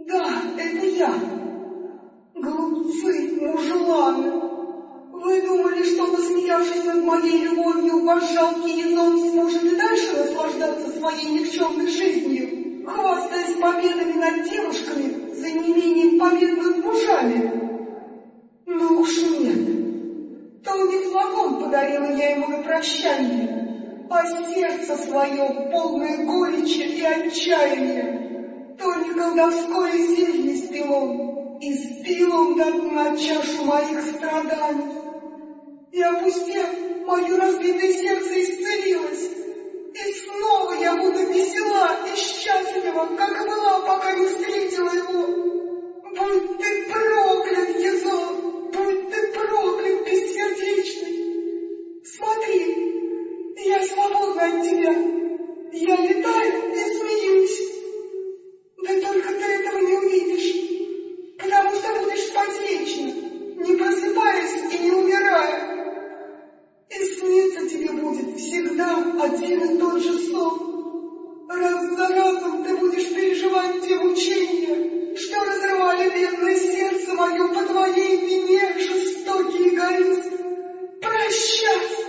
Да, это я. Глупцы, мужеланы. Вы думали, что, посмеявшись над моей любовью, ваш жалкий Езон сможет и дальше наслаждаться своей никчемной жизнью, хвастаясь победами над девушками за неимением побед над мужами? Ну уж нет. То не флакон подарила я ему на прощание, а сердце свое, полное горечи и отчаяния. То не колдовское зелье спил он, и спил он до дна чашу моих страданий. И, опустев, мое разбитое сердце исцелилось. И снова я буду весела и счастлива, как была, пока не встретила его. Будь ты проклят, Езон, будь ты проклят, бессердечный. Смотри, я свободна от тебя. Я летаю и смеюсь. Да только ты этого не увидишь, потому что будешь спать вечно, не просыпаясь и не умирая. И снится тебе будет всегда один и тот же сон. Раз за разом ты будешь переживать те мучения, что разрывали бедное сердце мое по твоей вине, жестокий эгоист. Прощай!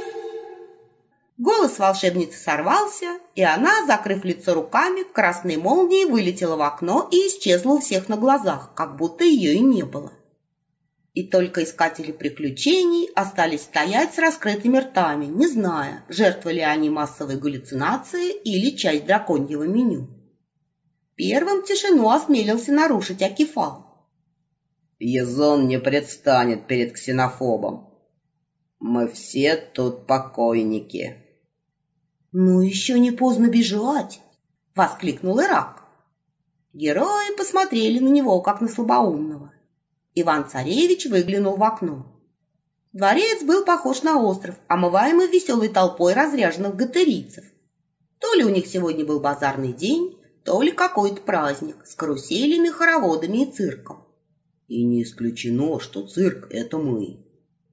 Голос волшебницы сорвался, и она, закрыв лицо руками, красной молнией вылетела в окно и исчезла у всех на глазах, как будто ее и не было. И только искатели приключений остались стоять с раскрытыми ртами, не зная, жертвовали они массовой галлюцинацией или часть драконьего меню. Первым тишину осмелился нарушить Акифал. Езон не предстанет перед ксенофобом. Мы все тут покойники. «Ну, еще не поздно бежать!» — воскликнул Ирак. Герои посмотрели на него, как на слабоумного. Иван-царевич выглянул в окно. Дворец был похож на остров, омываемый веселой толпой разряженных гатарийцев. То ли у них сегодня был базарный день, то ли какой-то праздник с каруселями, хороводами и цирком. И не исключено, что цирк — это мы.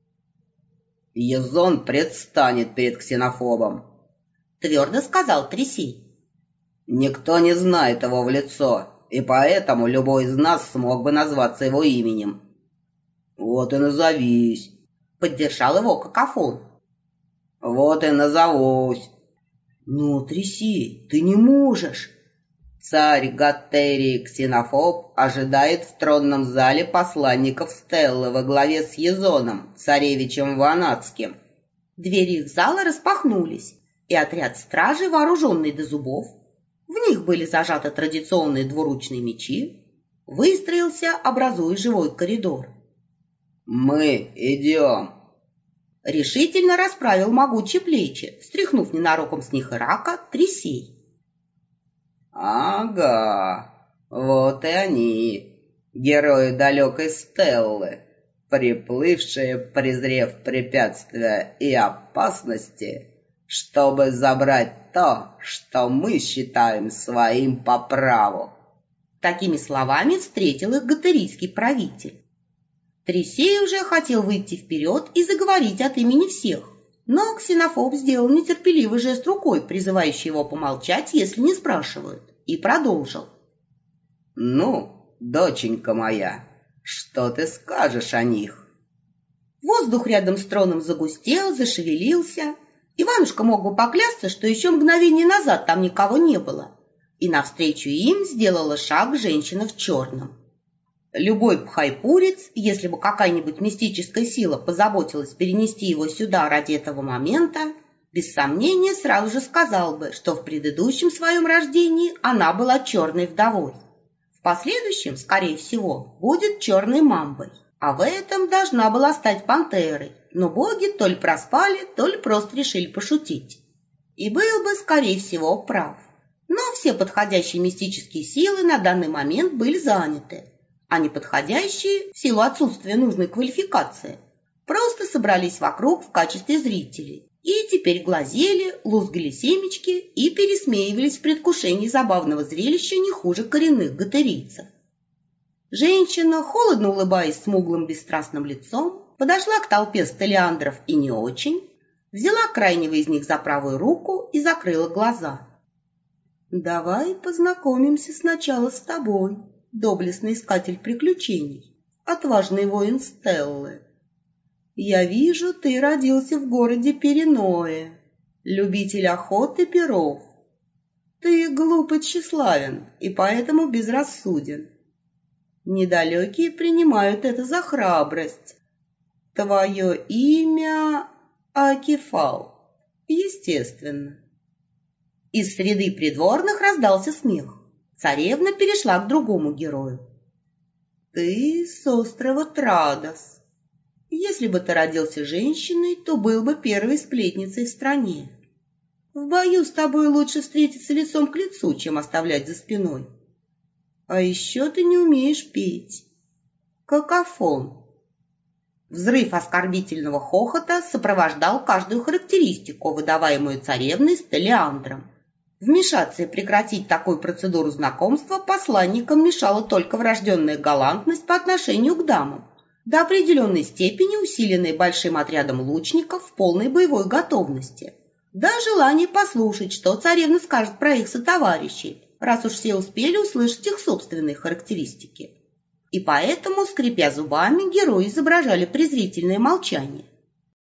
Езон предстанет перед ксенофобом, — твердо сказал Трисей. Никто не знает его в лицо, и поэтому любой из нас смог бы назваться его именем. Вот и назовись, — поддержал его Какофон. Вот и назовусь. Ну, Трисей, ты не можешь. Царь Гаттерии Ксенофоб ожидает в тронном зале посланников Стеллы во главе с Езоном, царевичем Ванадским. Двери их зала распахнулись, и отряд стражи, вооруженный до зубов, в них были зажаты традиционные двуручные мечи, выстроился, образуя живой коридор. «Мы идем!» Решительно расправил могучие плечи, стряхнув ненароком с них Ирака, Трисей. «Ага, вот и они, герои далекой Стеллы, приплывшие, презрев препятствия и опасности, чтобы забрать то, что мы считаем своим по праву». Такими словами встретил их гатарийский правитель. Трисей уже хотел выйти вперед и заговорить от имени всех, но Ксенофоб сделал нетерпеливый жест рукой, призывающий его помолчать, если не спрашивают, и продолжил. «Ну, доченька моя, что ты скажешь о них?» Воздух рядом с троном загустел, зашевелился. Иванушка мог бы поклясться, что еще мгновение назад там никого не было, и навстречу им сделала шаг женщина в черном. Любой пхайпурец, если бы какая-нибудь мистическая сила позаботилась перенести его сюда ради этого момента, без сомнения сразу же сказал бы, что в предыдущем своем рождении она была черной вдовой. В последующем, скорее всего, будет черной мамбой, а в этом должна была стать пантерой, но боги то ли проспали, то ли просто решили пошутить. И был бы, скорее всего, прав. Но все подходящие мистические силы на данный момент были заняты, а неподходящие, в силу отсутствия нужной квалификации, просто собрались вокруг в качестве зрителей и теперь глазели, лузгали семечки и пересмеивались в предвкушении забавного зрелища не хуже коренных гатарийцев. Женщина, холодно улыбаясь смуглым бесстрастным лицом, подошла к толпе стелиандров и не очень, взяла крайнего из них за правую руку и закрыла глаза. «Давай познакомимся сначала с тобой, доблестный искатель приключений, отважный воин Стеллы. Я вижу, ты родился в городе Периное, любитель охоты перов. Ты глуп и тщеславен, и поэтому безрассуден. Недалекие принимают это за храбрость. Твое имя Акефал, естественно. Из среды придворных раздался смех. Царевна перешла к другому герою. Ты с острова Традос. Если бы ты родился женщиной, то был бы первой сплетницей в стране. В бою с тобой лучше встретиться лицом к лицу, чем оставлять за спиной. А еще ты не умеешь петь. Какофон. Взрыв оскорбительного хохота сопровождал каждую характеристику, выдаваемую царевной Стелиандром. Вмешаться и прекратить такую процедуру знакомства посланникам мешала только врожденная галантность по отношению к дамам, до определенной степени усиленная большим отрядом лучников в полной боевой готовности, да желание послушать, что царевна скажет про их сотоварищей, раз уж все успели услышать их собственные характеристики. И поэтому, скрипя зубами, герои изображали презрительное молчание,